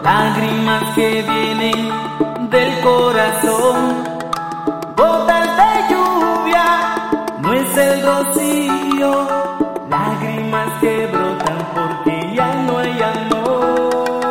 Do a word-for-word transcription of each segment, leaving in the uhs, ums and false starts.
lágrimas que vienen del corazón, gotas de lluvia, no es el rocío, lágrimas que brotan porque ya no hay amor.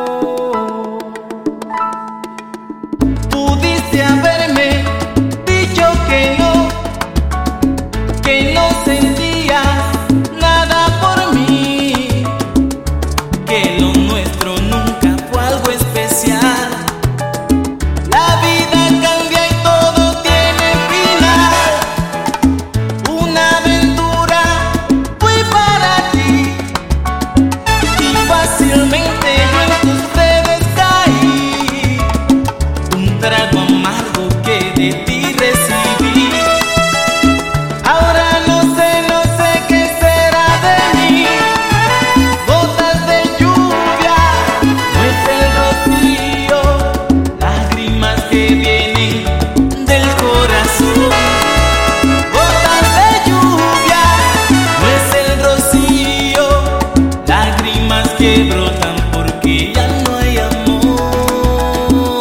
Pudiste haberme dicho que no, que no sentías nada por mí, que lo nuestro nunca fue algo especial. La vida cambia y todo tiene final. Una aventura fue para ti y fácilmente yo en tus redes caí. Un trago amargo que de ti recibí. Ahora no sé, no sé qué será de mí. Gotas de lluvia, no es el rocío, lágrimas que vienen del corazón. Gotas de lluvia, no es el rocío, lágrimas que brotan porque ya no hay amor.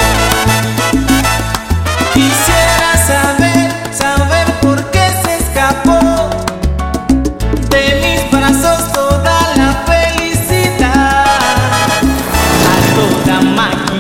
Quisiera saber, saber por qué se escapó de mis brazos toda la felicidad. A toda máquina